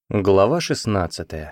Глава 16.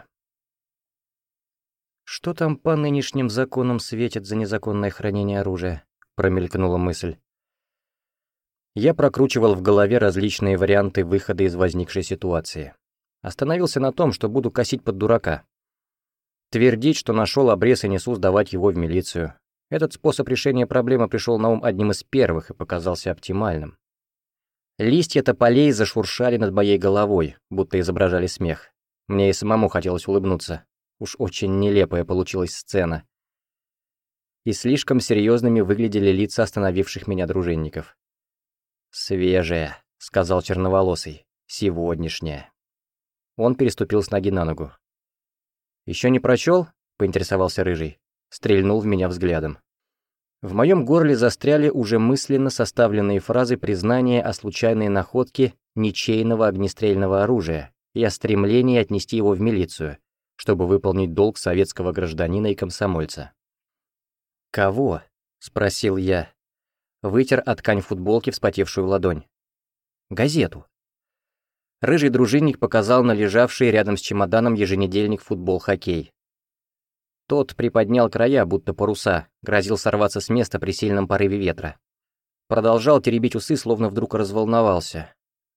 «Что там по нынешним законам светит за незаконное хранение оружия?» — промелькнула мысль. Я прокручивал в голове различные варианты выхода из возникшей ситуации. Остановился на том, что буду косить под дурака. Твердить, что нашел обрез и несу сдавать его в милицию. Этот способ решения проблемы пришел на ум одним из первых и показался оптимальным. Листья тополей зашуршали над моей головой, будто изображали смех. Мне и самому хотелось улыбнуться. Уж очень нелепая получилась сцена. И слишком серьезными выглядели лица остановивших меня дружинников. «Свежая», — сказал черноволосый, — «сегодняшняя». Он переступил с ноги на ногу. «Еще не прочел?» — поинтересовался рыжий. Стрельнул в меня взглядом. В моем горле застряли уже мысленно составленные фразы признания о случайной находке ничейного огнестрельного оружия и о стремлении отнести его в милицию, чтобы выполнить долг советского гражданина и комсомольца. «Кого?» — спросил я. Вытер от ткань футболки вспотевшую ладонь. «Газету». Рыжий дружинник показал на лежавший рядом с чемоданом еженедельник «Футбол-хоккей». Тот приподнял края, будто паруса, грозил сорваться с места при сильном порыве ветра. Продолжал теребить усы, словно вдруг разволновался.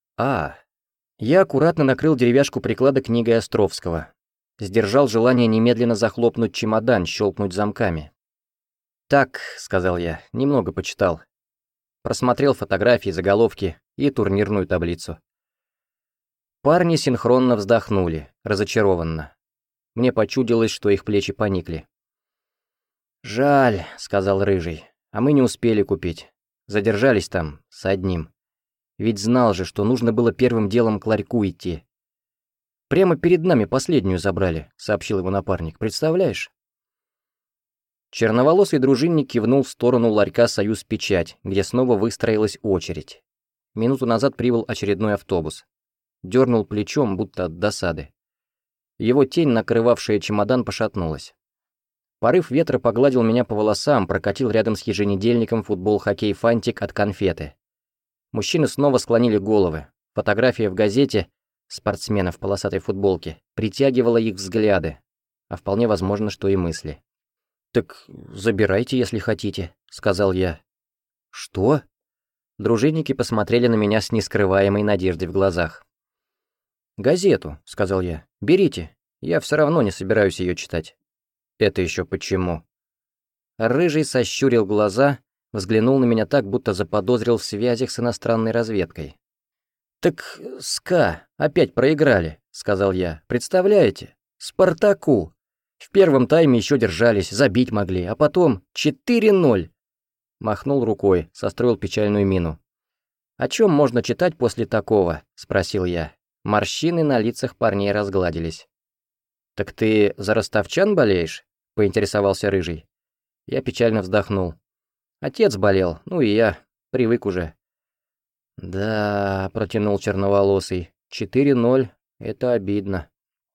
Я аккуратно накрыл деревяшку приклада книгой Островского. Сдержал желание немедленно захлопнуть чемодан, щелкнуть замками. «Так», — сказал я, — немного почитал. Просмотрел фотографии, заголовки и турнирную таблицу. Парни синхронно вздохнули, разочарованно. Мне почудилось, что их плечи поникли. «Жаль», — сказал Рыжий, — «а мы не успели купить. Задержались там с одним. Ведь знал же, что нужно было первым делом к ларьку идти. Прямо перед нами последнюю забрали», — сообщил его напарник. «Представляешь?» Черноволосый дружинник кивнул в сторону ларька «Союз-Печать», где снова выстроилась очередь. Минуту назад прибыл очередной автобус. Дернул плечом, будто от досады. Его тень, накрывавшая чемодан, пошатнулась. Порыв ветра погладил меня по волосам, прокатил рядом с еженедельником «Футбол-хоккей» фантик от конфеты. Мужчины снова склонили головы. Фотография в газете спортсмена в полосатой футболке притягивала их взгляды, а вполне возможно, что и мысли. «Так забирайте, если хотите», — сказал я. «Что?» Дружинники посмотрели на меня с нескрываемой надеждой в глазах. «Газету», — сказал я. «Берите, я все равно не собираюсь ее читать». «Это еще почему?» Рыжий сощурил глаза, взглянул на меня так, будто заподозрил в связях с иностранной разведкой. «Так СКА опять проиграли», — сказал я. «Представляете? Спартаку. В первом тайме еще держались, забить могли, а потом 4-0». Махнул рукой, состроил печальную мину. «О чем можно читать после такого?» — спросил я. Морщины на лицах парней разгладились. «Так ты за ростовчан болеешь?» — поинтересовался Рыжий. Я печально вздохнул. Отец болел, ну и я привык уже. «Да», — протянул черноволосый, — 4-0, это обидно.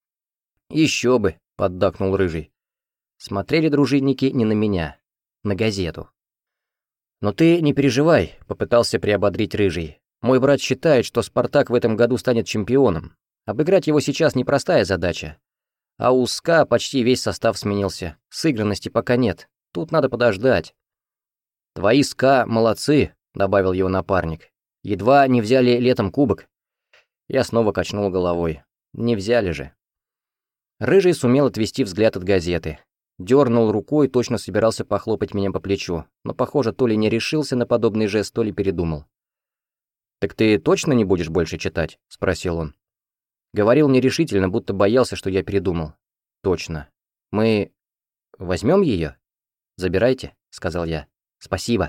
«Еще бы», — поддакнул Рыжий. Смотрели дружинники не на меня, на газету. «Но ты не переживай», — попытался приободрить Рыжий. «Мой брат считает, что «Спартак» в этом году станет чемпионом. Обыграть его сейчас непростая задача. А у СКА почти весь состав сменился. Сыгранности пока нет. Тут надо подождать». «Твои СКА молодцы», — добавил его напарник. «Едва не взяли летом кубок». Я снова качнул головой. «Не взяли же». Рыжий сумел отвести взгляд от газеты. Дернул рукой, точно собирался похлопать меня по плечу, но, похоже, то ли не решился на подобный жест, то ли передумал. «Так ты точно не будешь больше читать?» — спросил он. Говорил нерешительно, будто боялся, что я передумал. «Точно. Мы возьмем ее?» «Забирайте», — сказал я. «Спасибо».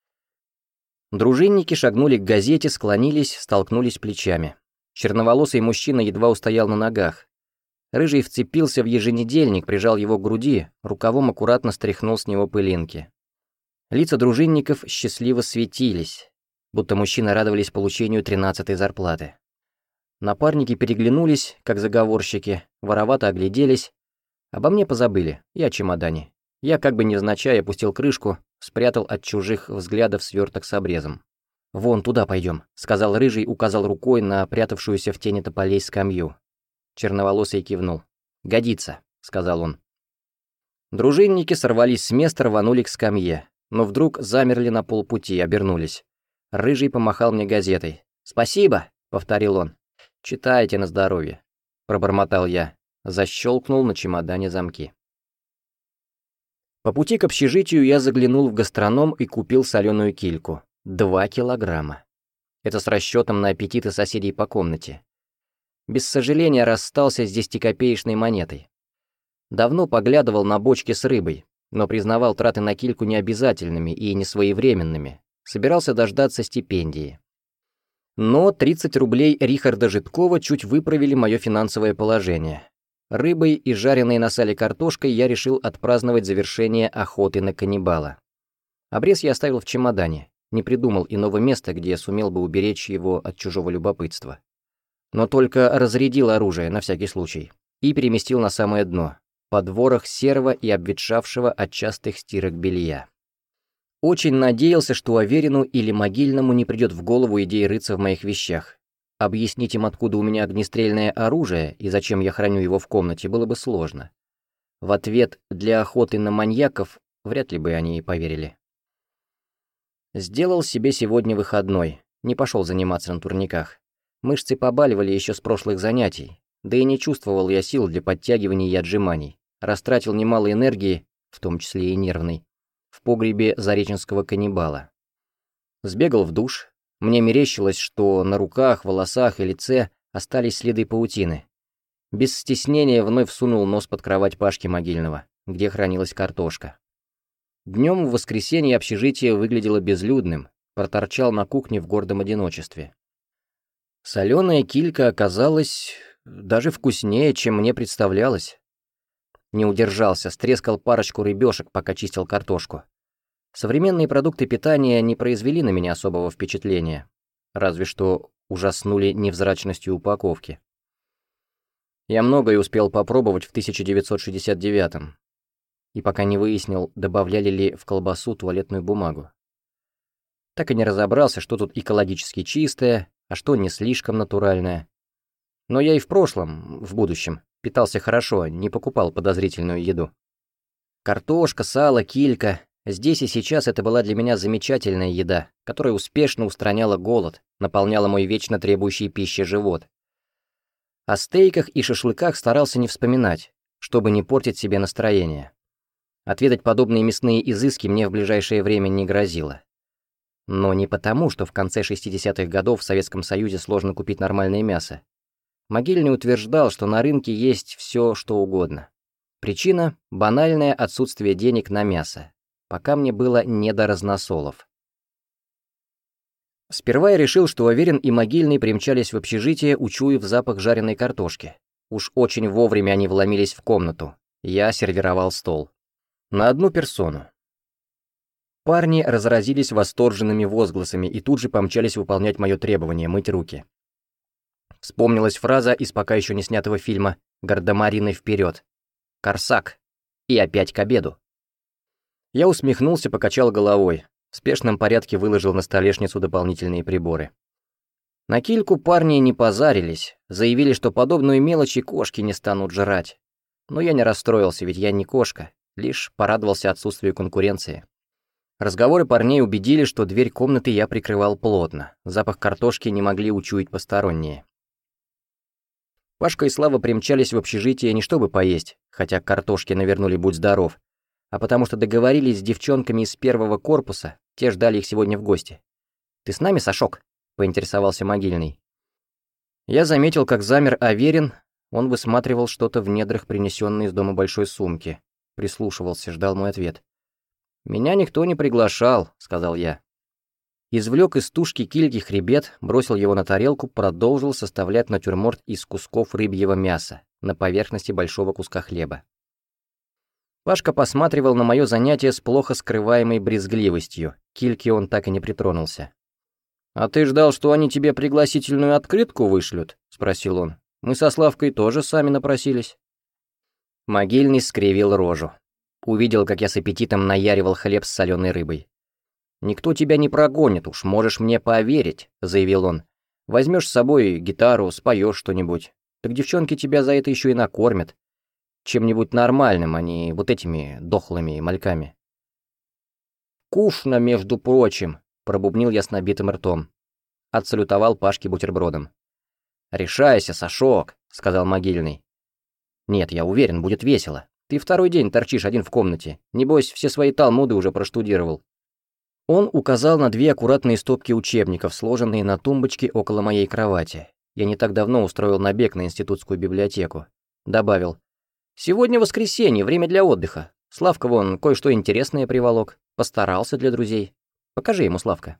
Дружинники шагнули к газете, склонились, столкнулись плечами. Черноволосый мужчина едва устоял на ногах. Рыжий вцепился в еженедельник, прижал его к груди, рукавом аккуратно стряхнул с него пылинки. Лица дружинников счастливо светились, будто мужчины радовались получению 13-й зарплаты. Напарники переглянулись, как заговорщики, воровато огляделись. Обо мне позабыли, и о чемодане. Я как бы невзначай опустил крышку, спрятал от чужих взглядов сверток с обрезом. «Вон туда пойдем», — сказал Рыжий, указал рукой на прятавшуюся в тени тополей скамью. Черноволосый кивнул. «Годится», — сказал он. Дружинники сорвались с места, рванули к скамье, но вдруг замерли на полпути, обернулись. Рыжий помахал мне газетой. «Спасибо», — повторил он. «Читайте на здоровье», — пробормотал я. Защелкнул на чемодане замки. По пути к общежитию я заглянул в гастроном и купил соленую кильку. 2 килограмма. Это с расчетом на аппетиты соседей по комнате. Без сожаления расстался с 10-копеечной монетой. Давно поглядывал на бочки с рыбой, но признавал траты на кильку необязательными и несвоевременными. Собирался дождаться стипендии. Но 30 рублей Рихарда Житкова чуть выправили мое финансовое положение. Рыбой и жареной на сале картошкой я решил отпраздновать завершение охоты на каннибала. Обрез я оставил в чемодане, не придумал иного места, где сумел бы уберечь его от чужого любопытства. Но только разрядил оружие на всякий случай и переместил на самое дно, под ворох серого и обветшавшего от частых стирок белья. Очень надеялся, что Аверину или Могильному не придет в голову идея рыться в моих вещах. Объяснить им, откуда у меня огнестрельное оружие и зачем я храню его в комнате, было бы сложно. В ответ для охоты на маньяков вряд ли бы они и поверили. Сделал себе сегодня выходной, не пошел заниматься на турниках. Мышцы побаливали еще с прошлых занятий, да и не чувствовал я сил для подтягиваний и отжиманий. Растратил немало энергии, в том числе и нервной, в погребе зареченского каннибала. Сбегал в душ. Мне мерещилось, что на руках, волосах и лице остались следы паутины. Без стеснения вновь всунул нос под кровать Пашки Могильного, где хранилась картошка. Днем в воскресенье общежитие выглядело безлюдным, проторчал на кухне в гордом одиночестве. Соленая килька оказалась даже вкуснее, чем мне представлялось. Не удержался, стрескал парочку рыбешек, пока чистил картошку. Современные продукты питания не произвели на меня особого впечатления, разве что ужаснули невзрачностью упаковки. Я многое успел попробовать в 1969-м, и пока не выяснил, добавляли ли в колбасу туалетную бумагу. Так и не разобрался, что тут экологически чистое, а что не слишком натуральное. Но я и в прошлом, в будущем, питался хорошо, не покупал подозрительную еду. Картошка, сало, килька. Здесь и сейчас это была для меня замечательная еда, которая успешно устраняла голод, наполняла мой вечно требующий пищи живот. О стейках и шашлыках старался не вспоминать, чтобы не портить себе настроение. Отведать подобные мясные изыски мне в ближайшее время не грозило. Но не потому, что в конце 60-х годов в Советском Союзе сложно купить нормальное мясо. Могильный утверждал, что на рынке есть все, что угодно. Причина — банальное отсутствие денег на мясо. Пока мне было не до разносолов. Сперва я решил, что Аверин и Могильный примчались в общежитие, учуяв запах жареной картошки. Уж очень вовремя они вломились в комнату. Я сервировал стол. На 1 персону. Парни разразились восторженными возгласами и тут же помчались выполнять мое требование — мыть руки. Вспомнилась фраза из пока еще не снятого фильма «Гардемарины вперед!» «Корсак!» И опять к обеду. Я усмехнулся, покачал головой. В спешном порядке выложил на столешницу дополнительные приборы. На кильку парни не позарились, заявили, что подобную мелочь и кошки не станут жрать. Но я не расстроился, ведь я не кошка, лишь порадовался отсутствию конкуренции. Разговоры парней убедили, что дверь комнаты я прикрывал плотно, запах картошки не могли учуять посторонние. Пашка и Слава примчались в общежитие не чтобы поесть, хотя картошки навернули будь здоров, а потому что договорились с девчонками из 1-го корпуса, те ждали их сегодня в гости. «Ты с нами, Сашок?» — поинтересовался Могильный. Я заметил, как замер Аверин, он высматривал что-то в недрах принесенной из дома большой сумки. Прислушивался, ждал мой ответ. «Меня никто не приглашал», — сказал я. Извлек из тушки кильки хребет, бросил его на тарелку, продолжил составлять натюрморт из кусков рыбьего мяса на поверхности большого куска хлеба. Пашка посматривал на мое занятие с плохо скрываемой брезгливостью. К кильке он так и не притронулся. «А ты ждал, что они тебе пригласительную открытку вышлют?» — спросил он. «Мы со Славкой тоже сами напросились». Могильный скривил рожу. Увидел, как я с аппетитом наяривал хлеб с соленой рыбой. «Никто тебя не прогонит, уж можешь мне поверить», — заявил он. «Возьмешь с собой гитару, споешь что-нибудь. Так девчонки тебя за это еще и накормят. Чем-нибудь нормальным, а не вот этими дохлыми мальками. «Кушно, между прочим», — пробубнил я с набитым ртом. Отсалютовал Пашке бутербродом. «Решайся, Сашок», — сказал Могильный. «Нет, я уверен, будет весело. Ты второй день торчишь один в комнате. Небось, все свои талмуды уже проштудировал». Он указал на 2 аккуратные стопки учебников, сложенные на тумбочке около моей кровати. Я не так давно устроил набег на институтскую библиотеку. Добавил. «Сегодня воскресенье, время для отдыха. Славка вон кое-что интересное приволок. Постарался для друзей. Покажи ему, Славка».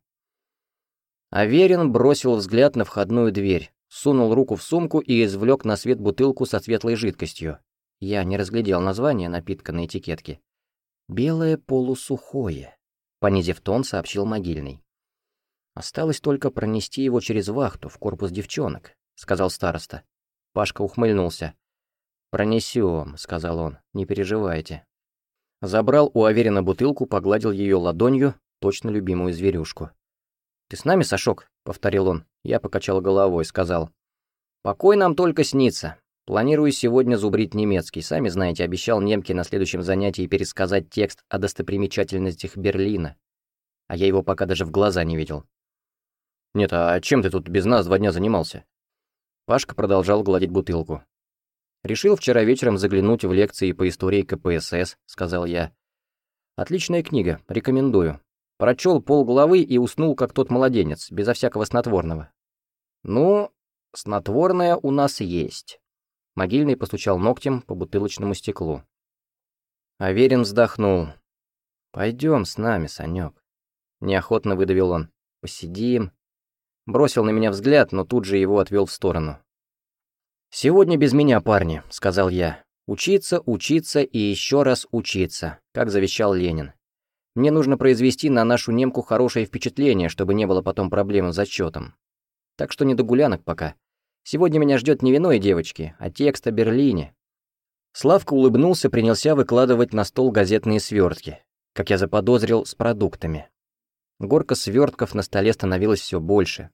Аверин бросил взгляд на входную дверь, сунул руку в сумку и извлек на свет бутылку со светлой жидкостью. Я не разглядел название напитка на этикетке. «Белое полусухое», — понизив тон, сообщил Могильный. «Осталось только пронести его через вахту в корпус девчонок», — сказал староста. Пашка ухмыльнулся. «Пронесем», — сказал он, — «не переживайте». Забрал у Аверина бутылку, погладил ее ладонью, точно любимую зверюшку. «Ты с нами, Сашок?» — повторил он. Я покачал головой, сказал. «Покой нам только снится. Планирую сегодня зубрить немецкий. Сами знаете, обещал немке на следующем занятии пересказать текст о достопримечательностях Берлина. А я его пока даже в глаза не видел». «Нет, а чем ты тут без нас 2 дня занимался?» Пашка продолжал гладить бутылку. «Решил вчера вечером заглянуть в лекции по истории КПСС», — сказал я. «Отличная книга, рекомендую. Прочел полглавы и уснул, как тот младенец, безо всякого снотворного». «Ну, снотворное у нас есть». Могильный постучал ногтем по бутылочному стеклу. Аверин вздохнул. «Пойдем с нами, Санек». Неохотно выдавил он. «Посидим». Бросил на меня взгляд, но тут же его отвел в сторону. «Сегодня без меня, парни», — сказал я. «Учиться, учиться и еще раз учиться», как завещал Ленин. «Мне нужно произвести на нашу немку хорошее впечатление, чтобы не было потом проблем с зачетом. Так что не до гулянок пока. Сегодня меня ждет не вино и девочки, а текст о Берлине». Славка улыбнулся, принялся выкладывать на стол газетные свертки, как я заподозрил, с продуктами. Горка свертков на столе становилась все больше.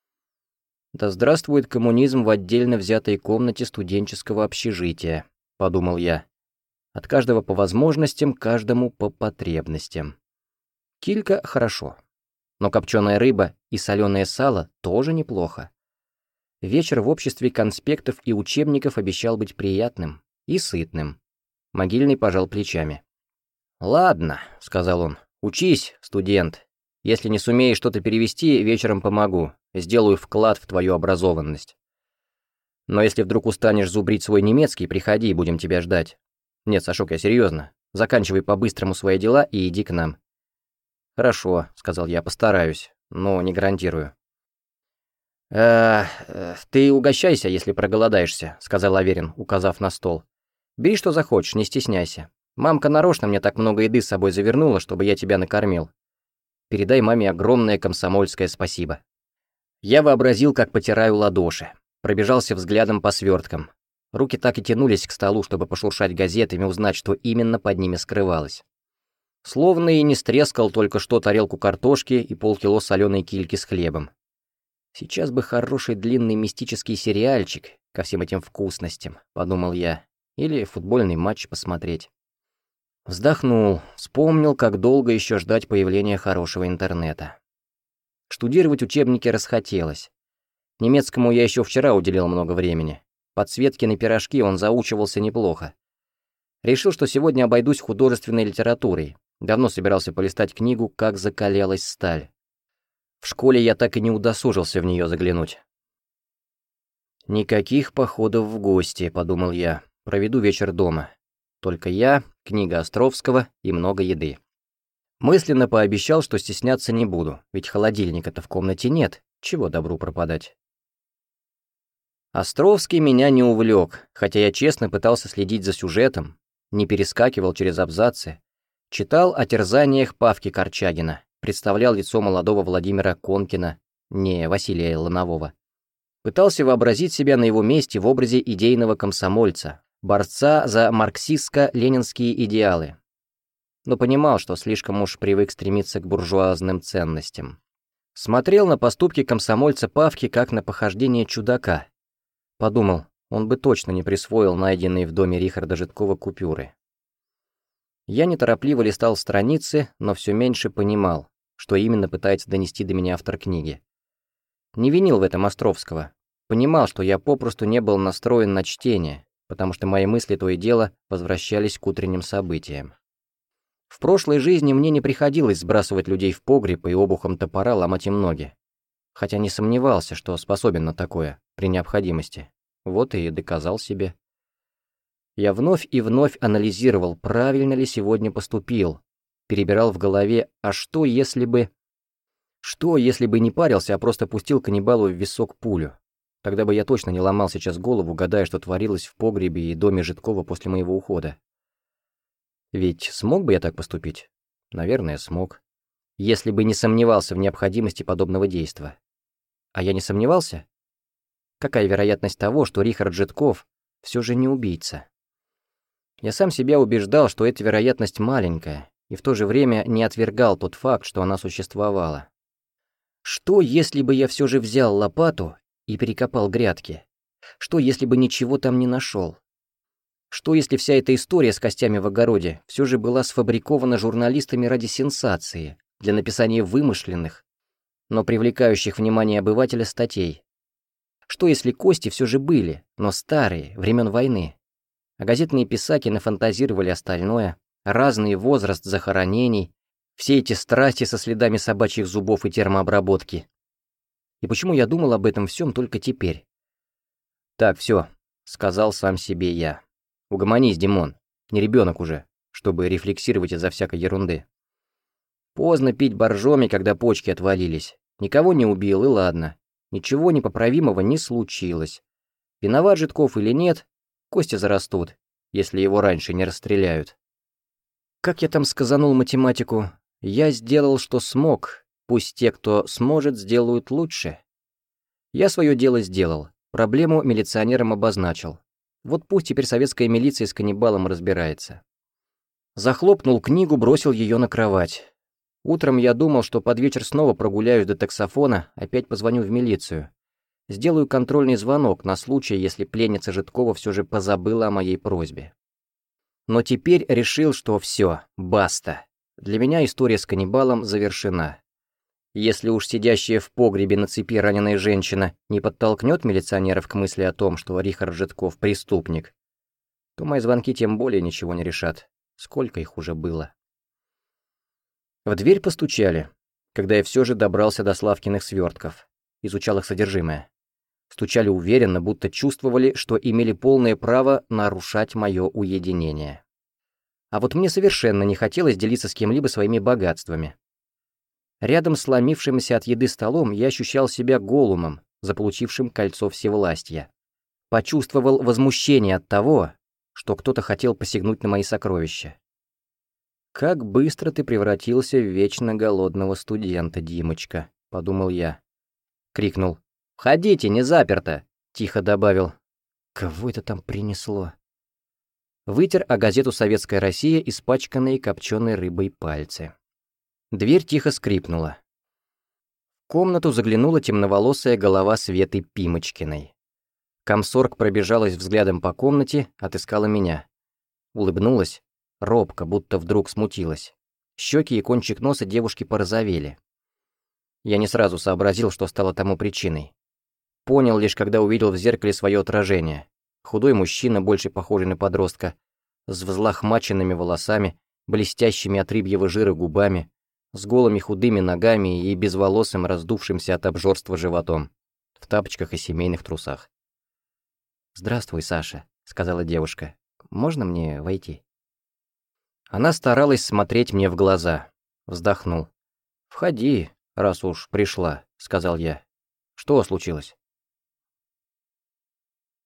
«Да здравствует коммунизм в отдельно взятой комнате студенческого общежития», — подумал я. «От каждого по возможностям, каждому по потребностям. Килька — хорошо, но копченая рыба и соленое сало тоже неплохо. Вечер в обществе конспектов и учебников обещал быть приятным и сытным». Могильный пожал плечами. «Ладно», — сказал он, — «учись, студент. Если не сумеешь что-то перевести, вечером помогу. Сделаю вклад в твою образованность. Но если вдруг устанешь зубрить свой немецкий, приходи, будем тебя ждать. Нет, Сашок, я серьезно. Заканчивай по-быстрому свои дела и иди к нам». «Хорошо», — сказал я, — «постараюсь, но не гарантирую». «Ты угощайся, если проголодаешься», — сказал Аверин, указав на стол. «Бери, что захочешь, не стесняйся. Мамка нарочно мне так много еды с собой завернула, чтобы я тебя накормил. Передай маме огромное комсомольское спасибо». Я вообразил, как потираю ладоши, пробежался взглядом по сверткам. Руки так и тянулись к столу, чтобы пошуршать газетами, узнать, что именно под ними скрывалось. Словно и не стрескал только что тарелку картошки и полкило соленой кильки с хлебом. «Сейчас бы хороший длинный мистический сериальчик ко всем этим вкусностям», — подумал я, — «или футбольный матч посмотреть». Вздохнул, вспомнил, как долго еще ждать появления хорошего интернета. Штудировать учебники расхотелось. Немецкому я еще вчера уделил много времени. Подсветкины пирожки он заучивался неплохо. Решил, что сегодня обойдусь художественной литературой. Давно собирался полистать книгу «Как закалялась сталь». В школе я так и не удосужился в нее заглянуть. «Никаких походов в гости», — подумал я. «Проведу вечер дома. Только я, книга Островского и много еды». Мысленно пообещал, что стесняться не буду, ведь холодильника-то в комнате нет, чего добру пропадать. Островский меня не увлек, хотя я честно пытался следить за сюжетом, не перескакивал через абзацы, читал о терзаниях Павки Корчагина, представлял лицо молодого Владимира Конкина, не Василия Ланового. Пытался вообразить себя на его месте в образе идейного комсомольца, борца за марксистско-ленинские идеалы, но понимал, что слишком уж привык стремиться к буржуазным ценностям. Смотрел на поступки комсомольца Павки как на похождение чудака. Подумал, он бы точно не присвоил найденные в доме Рихарда Житкова купюры. Я неторопливо листал страницы, но все меньше понимал, что именно пытается донести до меня автор книги. Не винил в этом Островского. Понимал, что я попросту не был настроен на чтение, потому что мои мысли то и дело возвращались к утренним событиям. В прошлой жизни мне не приходилось сбрасывать людей в погреб и обухом топора ломать им ноги. Хотя не сомневался, что способен на такое, при необходимости. Вот и доказал себе. Я вновь и вновь анализировал, правильно ли сегодня поступил. Перебирал в голове, а что если бы... Что, если бы не парился, а просто пустил каннибалу в висок пулю? Тогда бы я точно не ломал сейчас голову, гадая, что творилось в погребе и доме Житкова после моего ухода. Ведь смог бы я так поступить? Наверное, смог. Если бы не сомневался в необходимости подобного действа. А я не сомневался? Какая вероятность того, что Рихард Житков все же не убийца? Я сам себя убеждал, что эта вероятность маленькая, и в то же время не отвергал тот факт, что она существовала. Что, если бы я все же взял лопату и перекопал грядки? Что, если бы ничего там не нашел? Что, если вся эта история с костями в огороде все же была сфабрикована журналистами ради сенсации, для написания вымышленных, но привлекающих внимание обывателя статей? Что, если кости все же были, но старые, времен войны? А газетные писаки нафантазировали остальное, разный возраст захоронений, все эти страсти со следами собачьих зубов и термообработки. И почему я думал об этом всем только теперь? «Так, все», — сказал сам себе я. «Угомонись, Димон, не ребенок уже, чтобы рефлексировать из-за всякой ерунды. Поздно пить боржоми, когда почки отвалились. Никого не убил, и ладно. Ничего непоправимого не случилось. Виноват Житков или нет, кости зарастут, если его раньше не расстреляют. Как я там сказанул математику? Я сделал, что смог, пусть те, кто сможет, сделают лучше. Я свое дело сделал, проблему милиционерам обозначил. Вот пусть теперь советская милиция с каннибалом разбирается». Захлопнул книгу, бросил ее на кровать. Утром я думал, что под вечер снова прогуляюсь до таксофона, опять позвоню в милицию. Сделаю контрольный звонок на случай, если пленница Житкова все же позабыла о моей просьбе. Но теперь решил, что все, баста. Для меня история с каннибалом завершена. Если уж сидящая в погребе на цепи раненая женщина не подтолкнет милиционеров к мысли о том, что Рихард Житков преступник, то мои звонки тем более ничего не решат. Сколько их уже было. В дверь постучали, когда я все же добрался до Славкиных свертков, изучал их содержимое. Стучали уверенно, будто чувствовали, что имели полное право нарушать мое уединение. А вот мне совершенно не хотелось делиться с кем-либо своими богатствами. Рядом с сломившимся от еды столом я ощущал себя голумом, заполучившим кольцо всевластья. Почувствовал возмущение от того, что кто-то хотел посягнуть на мои сокровища. «Как быстро ты превратился в вечно голодного студента, Димочка», — подумал я. Крикнул: «Входите, не заперто!» — тихо добавил: «Кого это там принесло?» Вытер о газету «Советская Россия» испачканные копченой рыбой пальцы. Дверь тихо скрипнула. В комнату заглянула темноволосая голова Светы Пимочкиной. Комсорг пробежалась взглядом по комнате, отыскала меня. Улыбнулась, робко, будто вдруг смутилась. Щеки и кончик носа девушки порозовели. Я не сразу сообразил, что стало тому причиной. Понял лишь, когда увидел в зеркале свое отражение. Худой мужчина, больше похожий на подростка, с взлохмаченными волосами, блестящими от рыбьего жира губами, с голыми худыми ногами и безволосым, раздувшимся от обжорства животом, в тапочках и семейных трусах. «Здравствуй, Саша», — сказала девушка. «Можно мне войти?» Она старалась смотреть мне в глаза. Вздохнул. «Входи, раз уж пришла», — сказал я. «Что случилось?»